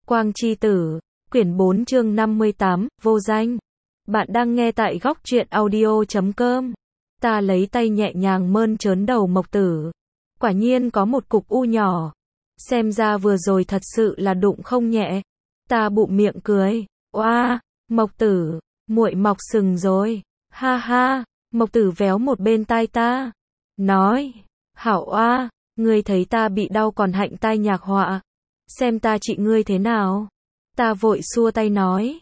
Quang Chi Tử, quyển 4 chương 58, vô danh. Bạn đang nghe tại góc truyện audio.com. Ta lấy tay nhẹ nhàng mơn trớn đầu Mộc Tử. Quả nhiên có một cục u nhỏ. Xem ra vừa rồi thật sự là đụng không nhẹ. Ta bụm miệng cười. Oa, Mộc Tử, muội mọc sừng rồi. Ha ha, Mộc Tử véo một bên tai ta. Nói, hảo oa, ngươi thấy ta bị đau còn hạnh tai nhạc họa. Xem ta trị ngươi thế nào. Ta vội xua tay nói.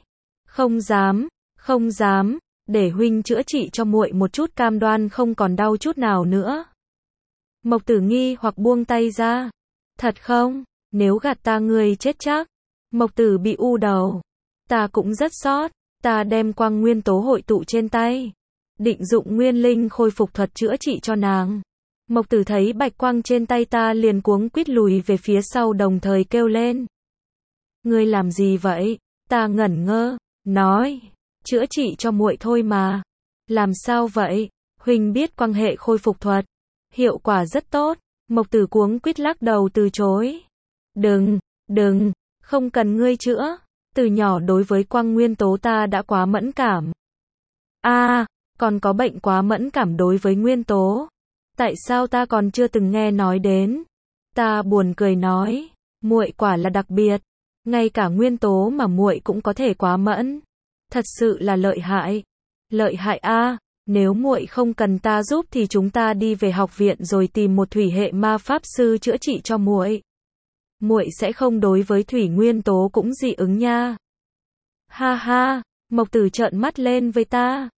Không dám, để huynh chữa trị cho muội một chút cam đoan không còn đau chút nào nữa. Mộc Tử nghi hoặc buông tay ra. Thật không? Nếu gạt ta ngươi chết chắc. Mộc Tử bị u đầu. Ta cũng rất sót. Ta đem quang nguyên tố hội tụ trên tay. Định dụng nguyên linh khôi phục thuật chữa trị cho nàng. Mộc Tử thấy bạch quang trên tay ta liền cuống quýt lùi về phía sau đồng thời kêu lên. Ngươi làm gì vậy? Ta ngẩn ngơ, nói, chữa trị cho muội thôi mà. Làm sao vậy? Huynh biết quang hệ khôi phục thuật, hiệu quả rất tốt. Mộc Tử cuống quýt lắc đầu từ chối. Đừng, không cần ngươi chữa. Từ nhỏ đối với quang nguyên tố ta đã quá mẫn cảm. Còn có bệnh quá mẫn cảm đối với nguyên tố. Tại sao ta còn chưa từng nghe nói đến? Ta buồn cười nói, muội quả là đặc biệt, ngay cả nguyên tố mà muội cũng có thể quá mẫn. Thật sự là lợi hại. Lợi hại a, nếu muội không cần ta giúp thì chúng ta đi về học viện rồi tìm một thủy hệ ma pháp sư chữa trị cho muội. Muội sẽ không đối với thủy nguyên tố cũng dị ứng nha. Ha ha, Mộc Tử trợn mắt lên với ta.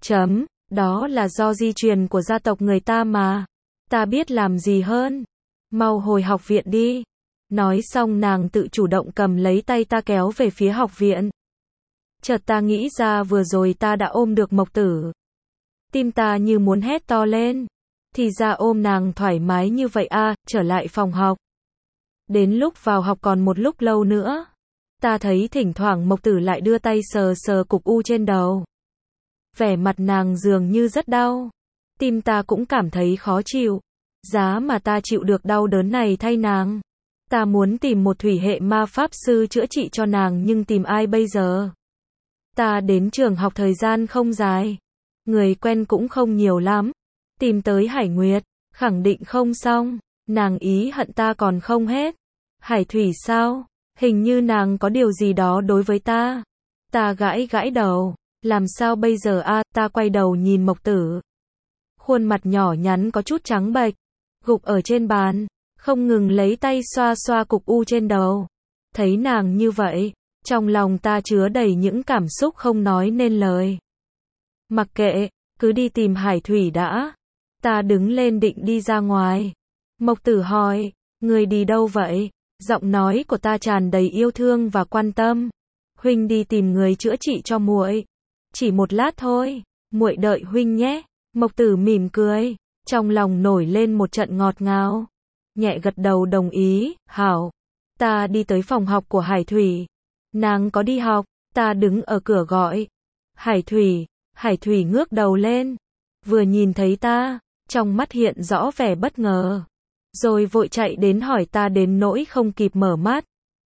Đó là do di truyền của gia tộc người ta mà. Ta biết làm gì hơn. Mau hồi học viện đi. Nói xong nàng tự chủ động cầm lấy tay ta kéo về phía học viện. Chợt ta nghĩ ra vừa rồi ta đã ôm được Mộc Tử. Tim ta như muốn hét to lên. Thì ra ôm nàng thoải mái như vậy trở lại phòng học. Đến lúc vào học còn một lúc lâu nữa. Ta thấy thỉnh thoảng Mộc Tử lại đưa tay sờ sờ cục u trên đầu. Vẻ mặt nàng dường như rất đau. Tim ta cũng cảm thấy khó chịu. Giá mà ta chịu được đau đớn này thay nàng. Ta muốn tìm một thủy hệ ma pháp sư chữa trị cho nàng nhưng tìm ai bây giờ? Ta đến trường học thời gian không dài. Người quen cũng không nhiều lắm. Tìm tới Hải Nguyệt, khẳng định không xong. Nàng ý hận ta còn không hết. Hải Thủy sao? Hình như nàng có điều gì đó đối với ta. Ta gãi đầu. Làm sao bây giờ ta quay đầu nhìn Mộc Tử. Khuôn mặt nhỏ nhắn có chút trắng bệch, gục ở trên bàn, không ngừng lấy tay xoa xoa cục u trên đầu. Thấy nàng như vậy, trong lòng ta chứa đầy những cảm xúc không nói nên lời. Mặc kệ, cứ đi tìm Hải Thủy đã. Ta đứng lên định đi ra ngoài. Mộc Tử hỏi, người đi đâu vậy? Giọng nói của ta tràn đầy yêu thương và quan tâm. Huynh đi tìm người chữa trị cho muội. Chỉ một lát thôi, muội đợi huynh nhé. Mộc Tử mỉm cười, trong lòng nổi lên một trận ngọt ngào. Nhẹ gật đầu đồng ý, hảo. Ta đi tới phòng học của Hải Thủy. Nàng có đi học, ta đứng ở cửa gọi. Hải Thủy ngước đầu lên. Vừa nhìn thấy ta, trong mắt hiện rõ vẻ bất ngờ. Rồi vội chạy đến hỏi ta đến nỗi không kịp mở mắt.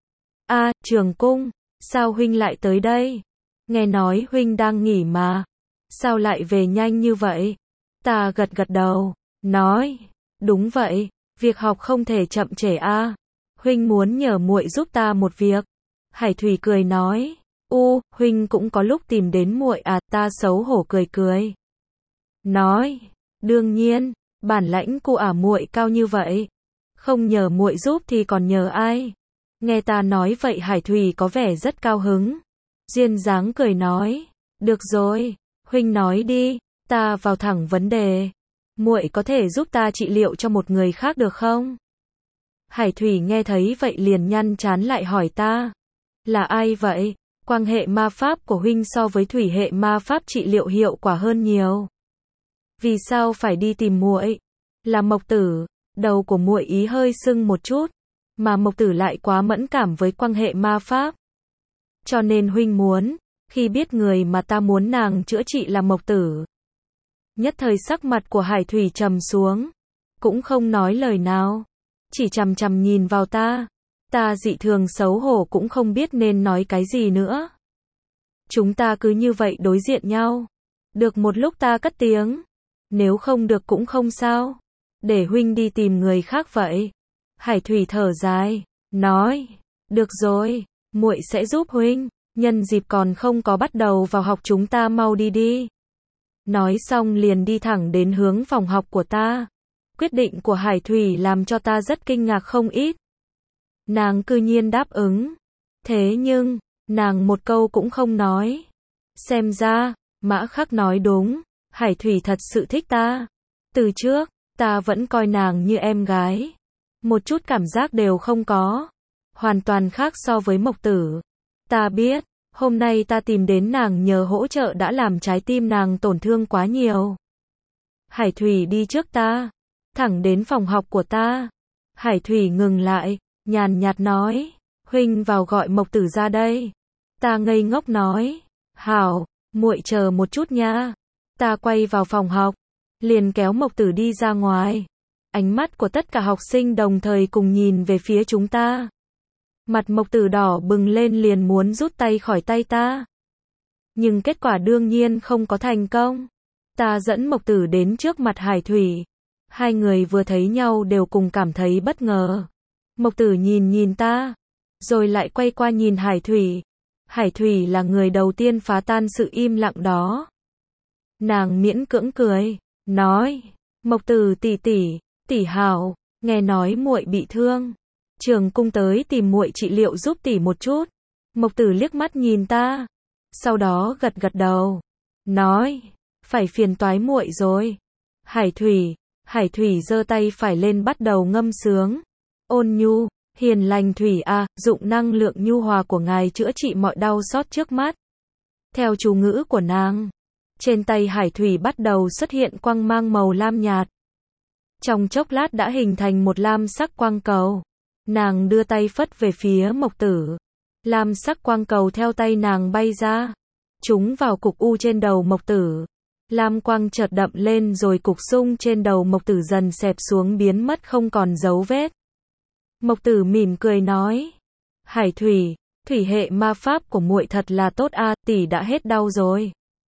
Trường Cung, sao huynh lại tới đây? Nghe nói huynh đang nghỉ mà. Sao lại về nhanh như vậy? Ta gật đầu, nói, đúng vậy, việc học không thể chậm trễ Huynh muốn nhờ muội giúp ta một việc. Hải Thủy cười nói, huynh cũng có lúc tìm đến muội ta xấu hổ cười. Nói, đương nhiên, bản lãnh của muội cao như vậy. Không nhờ muội giúp thì còn nhờ ai? Nghe ta nói vậy Hải Thủy có vẻ rất cao hứng. Duyên dáng cười nói, được rồi, huynh nói đi, ta vào thẳng vấn đề. Muội có thể giúp ta trị liệu cho một người khác được không? Hải Thủy nghe thấy vậy liền nhăn trán lại hỏi ta. Là ai vậy? Quang hệ ma pháp của huynh so với thủy hệ ma pháp trị liệu hiệu quả hơn nhiều. Vì sao phải đi tìm muội? Là Mộc Tử. Đầu của muội ý hơi sưng một chút, mà Mộc Tử lại quá mẫn cảm với quang hệ ma pháp. Cho nên huynh muốn, khi biết người mà ta muốn nàng chữa trị là Mộc Tử. Nhất thời sắc mặt của Hải Thủy trầm xuống, cũng không nói lời nào, chỉ chằm chằm nhìn vào ta. Ta dị thường xấu hổ cũng không biết nên nói cái gì nữa. Chúng ta cứ như vậy đối diện nhau. Được một lúc ta cất tiếng. Nếu không được cũng không sao. Để huynh đi tìm người khác vậy. Hải Thủy thở dài, nói, được rồi, muội sẽ giúp huynh, nhân dịp còn không có bắt đầu vào học chúng ta mau đi đi. Nói xong liền đi thẳng đến hướng phòng học của ta. Quyết định của Hải Thủy làm cho ta rất kinh ngạc không ít. Nàng cư nhiên đáp ứng. Thế nhưng, nàng một câu cũng không nói. Xem ra, Mã Khắc nói đúng, Hải Thủy thật sự thích ta. Từ trước, ta vẫn coi nàng như em gái. Một chút cảm giác đều không có. Hoàn toàn khác so với Mộc Tử. Ta biết, hôm nay ta tìm đến nàng nhờ hỗ trợ đã làm trái tim nàng tổn thương quá nhiều. Hải Thủy đi trước ta, thẳng đến phòng học của ta. Hải Thủy ngừng lại, nhàn nhạt nói, huynh vào gọi Mộc Tử ra đây. Ta ngây ngốc nói, hảo, muội chờ một chút nha. Ta quay vào phòng học, liền kéo Mộc Tử đi ra ngoài. Ánh mắt của tất cả học sinh đồng thời cùng nhìn về phía chúng ta. Mặt Mộc Tử đỏ bừng lên liền muốn rút tay khỏi tay ta. Nhưng kết quả đương nhiên không có thành công. Ta dẫn Mộc Tử đến trước mặt Hải Thủy. Hai người vừa thấy nhau đều cùng cảm thấy bất ngờ. Mộc Tử nhìn nhìn ta, rồi lại quay qua nhìn Hải Thủy. Hải Thủy là người đầu tiên phá tan sự im lặng đó. Nàng miễn cưỡng cười, nói, Mộc Tử tỷ tỷ, tỷ hảo, nghe nói muội bị thương. Trường cung tới tìm muội trị liệu giúp tỷ một chút. Mộc Tử liếc mắt nhìn ta, sau đó gật gật đầu, nói, phải phiền toái muội rồi. Hải Thủy giơ tay phải lên bắt đầu ngâm sướng. Ôn nhu, hiền lành Thủy a, dụng năng lượng nhu hòa của ngài chữa trị mọi đau xót trước mắt. Theo chú ngữ của nàng, trên tay Hải Thủy bắt đầu xuất hiện quang mang màu lam nhạt. Trong chốc lát đã hình thành một lam sắc quang cầu. Nàng đưa tay phất về phía Mộc Tử. Lam sắc quang cầu theo tay nàng bay ra, trúng vào cục u trên đầu Mộc Tử. Lam quang chợt đậm lên rồi cục sung trên đầu Mộc Tử dần xẹp xuống biến mất không còn dấu vết. Mộc Tử mỉm cười nói, Hải Thủy, thủy hệ ma pháp của muội thật là tốt a, tỷ đã hết đau rồi.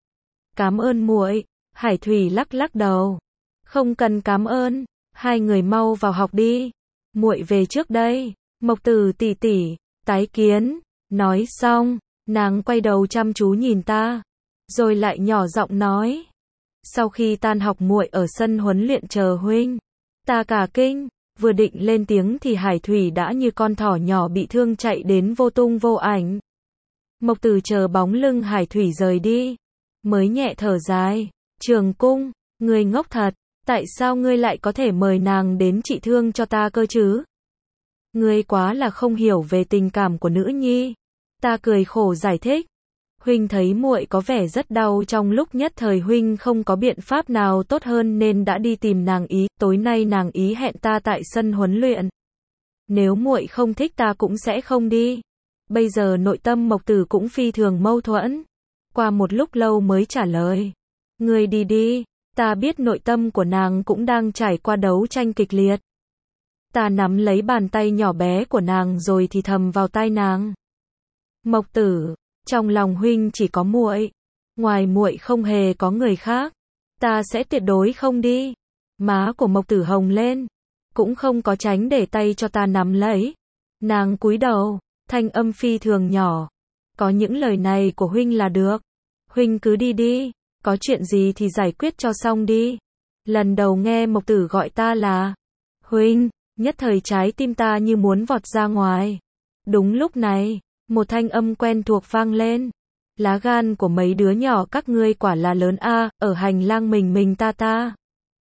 Cảm ơn muội. Hải Thủy lắc lắc đầu. Không cần cảm ơn, hai người mau vào học đi. Muội về trước đây. Mộc Tử tỷ tỷ, tái kiến. Nói xong, nàng quay đầu chăm chú nhìn ta, rồi lại nhỏ giọng nói, sau khi tan học muội ở sân huấn luyện chờ huynh. Ta cả kinh, vừa định lên tiếng thì Hải Thủy đã như con thỏ nhỏ bị thương chạy đến vô tung vô ảnh. Mộc Tử chờ bóng lưng Hải Thủy rời đi, mới nhẹ thở dài, Trường cung, ngươi ngốc thật, tại sao ngươi lại có thể mời nàng đến trị thương cho ta cơ chứ? Ngươi quá là không hiểu về tình cảm của nữ nhi. Ta cười khổ giải thích, huynh thấy muội có vẻ rất đau trong lúc nhất thời huynh không có biện pháp nào tốt hơn nên đã đi tìm nàng ý, tối nay nàng ý hẹn ta tại sân huấn luyện. Nếu muội không thích ta cũng sẽ không đi. Bây giờ nội tâm Mộc Tử cũng phi thường mâu thuẫn. Qua một lúc lâu mới trả lời, ngươi đi đi. Ta biết nội tâm của nàng cũng đang trải qua đấu tranh kịch liệt. Ta nắm lấy bàn tay nhỏ bé của nàng rồi thì thầm vào tai nàng, Mộc Tử, trong lòng huynh chỉ có muội, ngoài muội không hề có người khác. Ta sẽ tuyệt đối không đi. Má của Mộc Tử hồng lên, cũng không có tránh để tay cho ta nắm lấy. Nàng cúi đầu, thanh âm phi thường nhỏ, có những lời này của huynh là được. Huynh cứ đi đi, có chuyện gì thì giải quyết cho xong đi. Lần đầu nghe Mộc Tử gọi ta là huynh, nhất thời trái tim ta như muốn vọt ra ngoài. Đúng lúc này, một thanh âm quen thuộc vang lên. Lá gan của mấy đứa nhỏ các ngươi quả là lớn a, ở hành lang mình ta.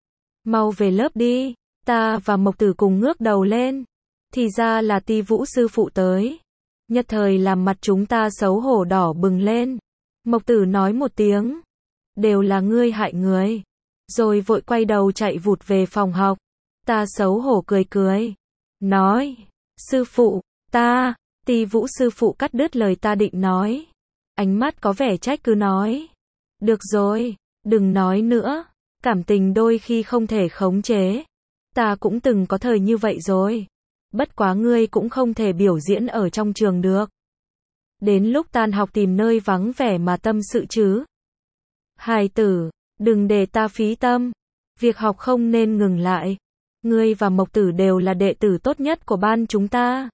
Mau về lớp đi. Ta và Mộc Tử cùng ngước đầu lên. Thì ra là Ti Vũ sư phụ tới. Nhất thời làm mặt chúng ta xấu hổ đỏ bừng lên. Mộc Tử nói một tiếng, đều là ngươi hại người. Rồi vội quay đầu chạy vụt về phòng học. Ta xấu hổ cười, nói, sư phụ, ta. Ti Vũ sư phụ cắt đứt lời ta định nói. Ánh mắt có vẻ trách cứ nói, được rồi, đừng nói nữa. Cảm tình đôi khi không thể khống chế. Ta cũng từng có thời như vậy rồi. Bất quá ngươi cũng không thể biểu diễn ở trong trường được. Đến lúc tan học tìm nơi vắng vẻ mà tâm sự chứ. Hài tử, đừng để ta phí tâm. Việc học không nên ngừng lại. Ngươi và Mộc Tử đều là đệ tử tốt nhất của ban chúng ta.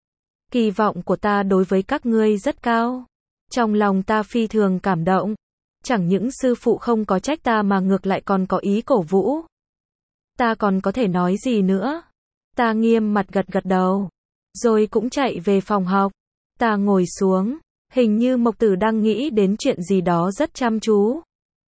Kỳ vọng của ta đối với các ngươi rất cao. Trong lòng ta phi thường cảm động. Chẳng những sư phụ không có trách ta mà ngược lại còn có ý cổ vũ. Ta còn có thể nói gì nữa? Ta nghiêm mặt gật gật đầu. Rồi cũng chạy về phòng học. Ta ngồi xuống. Hình như Mộc Tử đang nghĩ đến chuyện gì đó rất chăm chú.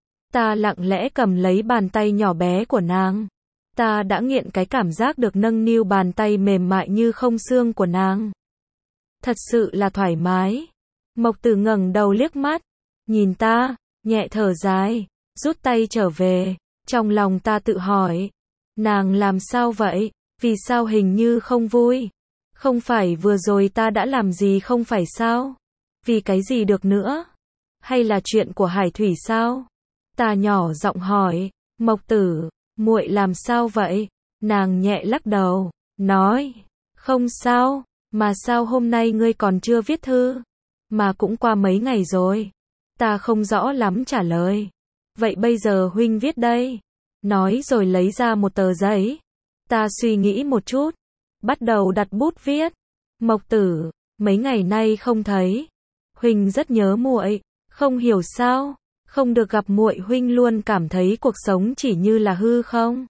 Ta lặng lẽ cầm lấy bàn tay nhỏ bé của nàng. Ta đã nghiện cái cảm giác được nâng niu bàn tay mềm mại như không xương của nàng. Thật sự là thoải mái. Mộc Tử ngẩng đầu liếc mắt. Nhìn ta, nhẹ thở dài, rút tay trở về. Trong lòng ta tự hỏi. Nàng làm sao vậy? Vì sao hình như không vui? Không phải vừa rồi ta đã làm gì không phải sao? Vì cái gì được nữa? Hay là chuyện của Hải Thủy sao? Ta nhỏ giọng hỏi. Mộc Tử, muội làm sao vậy? Nàng nhẹ lắc đầu, nói. Không sao, mà sao hôm nay ngươi còn chưa viết thư? Mà cũng qua mấy ngày rồi. Ta không rõ lắm trả lời. Vậy bây giờ huynh viết đây. Nói rồi lấy ra một tờ giấy. Ta suy nghĩ một chút. Bắt đầu đặt bút viết. Mộc Tử, mấy ngày nay không thấy. Huynh rất nhớ muội. Không hiểu sao. Không được gặp muội huynh luôn cảm thấy cuộc sống chỉ như là hư không?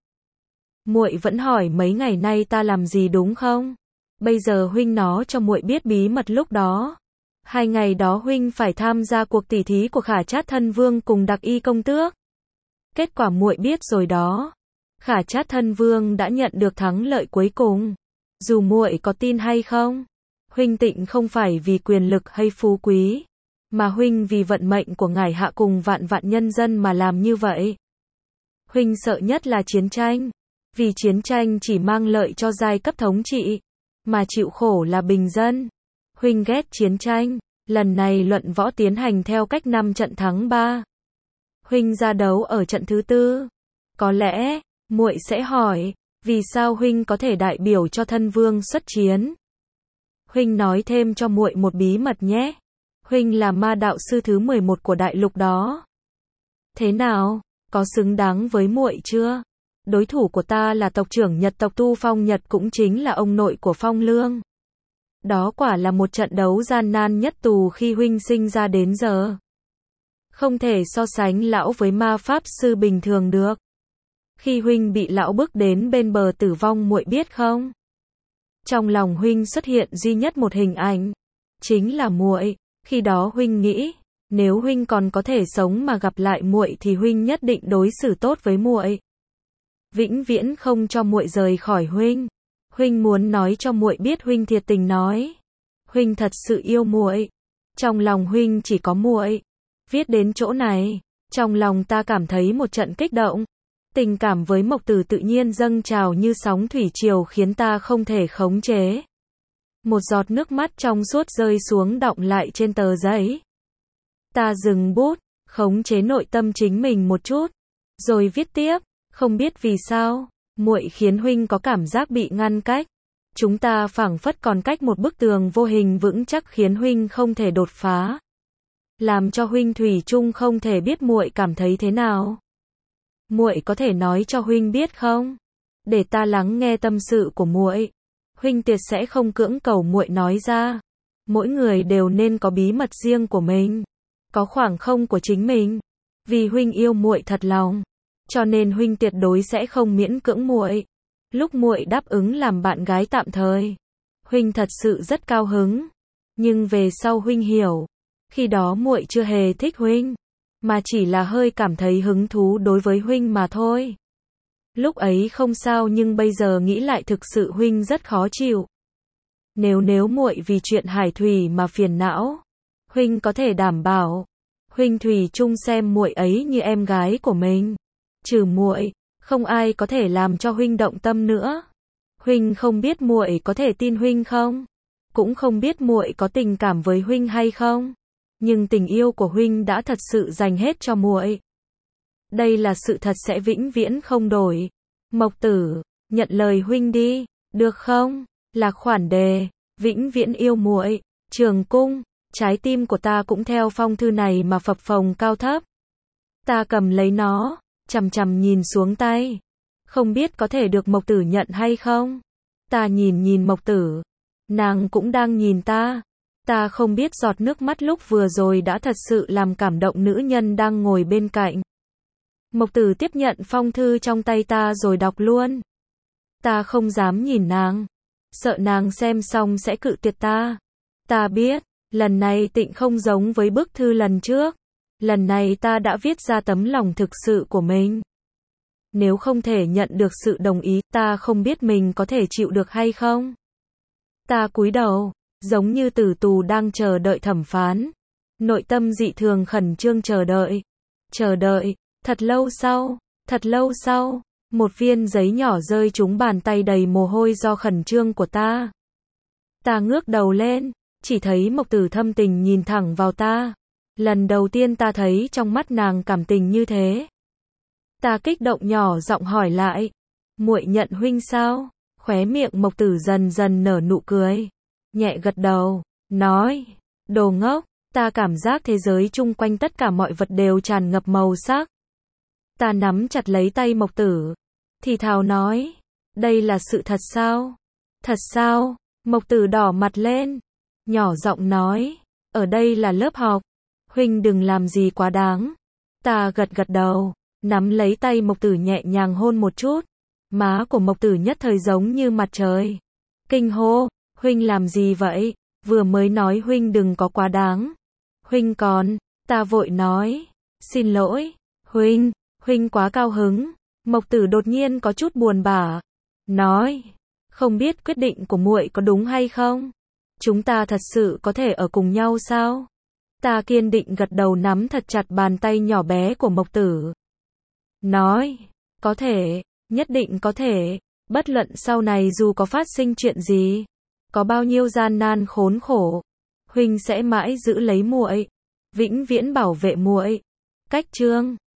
Muội vẫn hỏi mấy ngày nay ta làm gì đúng không? Bây giờ huynh nói cho muội biết bí mật lúc đó. 2 ngày đó huynh phải tham gia cuộc tỉ thí của Khả Trát Thân Vương cùng Đặc Y công tước. Kết quả muội biết rồi đó. Khả Trát Thân Vương đã nhận được thắng lợi cuối cùng. Dù muội có tin hay không, huynh tịnh không phải vì quyền lực hay phú quý, mà huynh vì vận mệnh của ngài hạ cùng vạn vạn nhân dân mà làm như vậy. Huynh sợ nhất là chiến tranh, vì chiến tranh chỉ mang lợi cho giai cấp thống trị, mà chịu khổ là bình dân. Huynh ghét chiến tranh, lần này luận võ tiến hành theo cách 5 trận thắng 3. Huynh ra đấu ở trận thứ 4. Có lẽ, muội sẽ hỏi, vì sao huynh có thể đại biểu cho thân vương xuất chiến? Huynh nói thêm cho muội một bí mật nhé. Huynh là ma đạo sư thứ 11 của đại lục đó. Thế nào, có xứng đáng với muội chưa? Đối thủ của ta là tộc trưởng Nhật tộc Tu Phong Nhật, cũng chính là ông nội của Phong Lương. Đó quả là một trận đấu gian nan nhất từ khi huynh sinh ra đến giờ. Không thể so sánh lão với ma pháp sư bình thường được. Khi huynh bị lão bức đến bên bờ tử vong muội biết không? Trong lòng huynh xuất hiện duy nhất một hình ảnh, chính là muội. Khi đó huynh nghĩ, nếu huynh còn có thể sống mà gặp lại muội thì huynh nhất định đối xử tốt với muội. Vĩnh viễn không cho muội rời khỏi huynh. Huynh muốn nói cho muội biết huynh thiệt tình nói. Huynh thật sự yêu muội. Trong lòng huynh chỉ có muội. Viết đến chỗ này, trong lòng ta cảm thấy một trận kích động. Tình cảm với Mộc Tử tự nhiên dâng trào như sóng thủy triều khiến ta không thể khống chế. Một giọt nước mắt trong suốt rơi xuống đọng lại trên tờ giấy. Ta dừng bút, khống chế nội tâm chính mình một chút, rồi viết tiếp. Không biết vì sao, muội khiến huynh có cảm giác bị ngăn cách. Chúng ta phảng phất còn cách một bức tường vô hình vững chắc khiến huynh không thể đột phá. Làm cho huynh thủy chung không thể biết muội cảm thấy thế nào. Muội có thể nói cho huynh biết không? Để ta lắng nghe tâm sự của muội. Huynh tuyệt sẽ không cưỡng cầu muội nói ra. Mỗi người đều nên có bí mật riêng của mình, có khoảng không của chính mình. Vì huynh yêu muội thật lòng, cho nên huynh tuyệt đối sẽ không miễn cưỡng muội. Lúc muội đáp ứng làm bạn gái tạm thời, huynh thật sự rất cao hứng. Nhưng về sau huynh hiểu, khi đó muội chưa hề thích huynh, mà chỉ là hơi cảm thấy hứng thú đối với huynh mà thôi. Lúc ấy không sao, nhưng bây giờ nghĩ lại thực sự huynh rất khó chịu. Nếu muội vì chuyện Hải Thủy mà phiền não, huynh có thể đảm bảo, huynh thủy chung xem muội ấy như em gái của mình. Trừ muội, không ai có thể làm cho huynh động tâm nữa. Huynh không biết muội có thể tin huynh không? Cũng không biết muội có tình cảm với huynh hay không? Nhưng tình yêu của huynh đã thật sự dành hết cho muội. Đây là sự thật sẽ vĩnh viễn không đổi. Mộc Tử, nhận lời huynh đi, được không? Lạc Khoản Đề, vĩnh viễn yêu muội. Trường Cung, trái tim của ta cũng theo phong thư này mà phập phồng cao thấp. Ta cầm lấy nó, chằm chằm nhìn xuống tay. Không biết có thể được Mộc Tử nhận hay không? Ta nhìn Mộc Tử. Nàng cũng đang nhìn ta. Ta không biết giọt nước mắt lúc vừa rồi đã thật sự làm cảm động nữ nhân đang ngồi bên cạnh. Mộc Tử tiếp nhận phong thư trong tay ta rồi đọc luôn. Ta không dám nhìn nàng. Sợ nàng xem xong sẽ cự tuyệt ta. Ta biết, lần này Tịnh không giống với bức thư lần trước. Lần này ta đã viết ra tấm lòng thực sự của mình. Nếu không thể nhận được sự đồng ý, ta không biết mình có thể chịu được hay không. Ta cúi đầu, giống như tử tù đang chờ đợi thẩm phán. Nội tâm dị thường khẩn trương chờ đợi. Chờ đợi, thật lâu sau, một viên giấy nhỏ rơi trúng bàn tay đầy mồ hôi do khẩn trương của ta. Ta ngước đầu lên, chỉ thấy Mộc Tử thâm tình nhìn thẳng vào ta. Lần đầu tiên ta thấy trong mắt nàng cảm tình như thế. Ta kích động nhỏ giọng hỏi lại, muội nhận huynh sao? Khóe miệng Mộc Tử dần dần nở nụ cười, nhẹ gật đầu, nói, đồ ngốc, ta cảm giác thế giới chung quanh tất cả mọi vật đều tràn ngập màu sắc. Ta nắm chặt lấy tay Mộc Tử, thì thào nói, đây là sự thật sao? Thật sao? Mộc Tử đỏ mặt lên, nhỏ giọng nói, ở đây là lớp học, huynh đừng làm gì quá đáng. Ta gật đầu, nắm lấy tay Mộc Tử nhẹ nhàng hôn một chút. Má của Mộc Tử nhất thời giống như mặt trời. Kinh hô, huynh làm gì vậy? Vừa mới nói huynh đừng có quá đáng. Huynh còn, ta vội nói, xin lỗi, huynh quá cao hứng. Mộc Tử đột nhiên có chút buồn bã, nói, không biết quyết định của muội có đúng hay không? Chúng ta thật sự có thể ở cùng nhau sao? Ta kiên định gật đầu nắm thật chặt bàn tay nhỏ bé của Mộc Tử. Nói, có thể, nhất định có thể, bất luận sau này dù có phát sinh chuyện gì, có bao nhiêu gian nan khốn khổ, huynh sẽ mãi giữ lấy muội, vĩnh viễn bảo vệ muội. Cách chương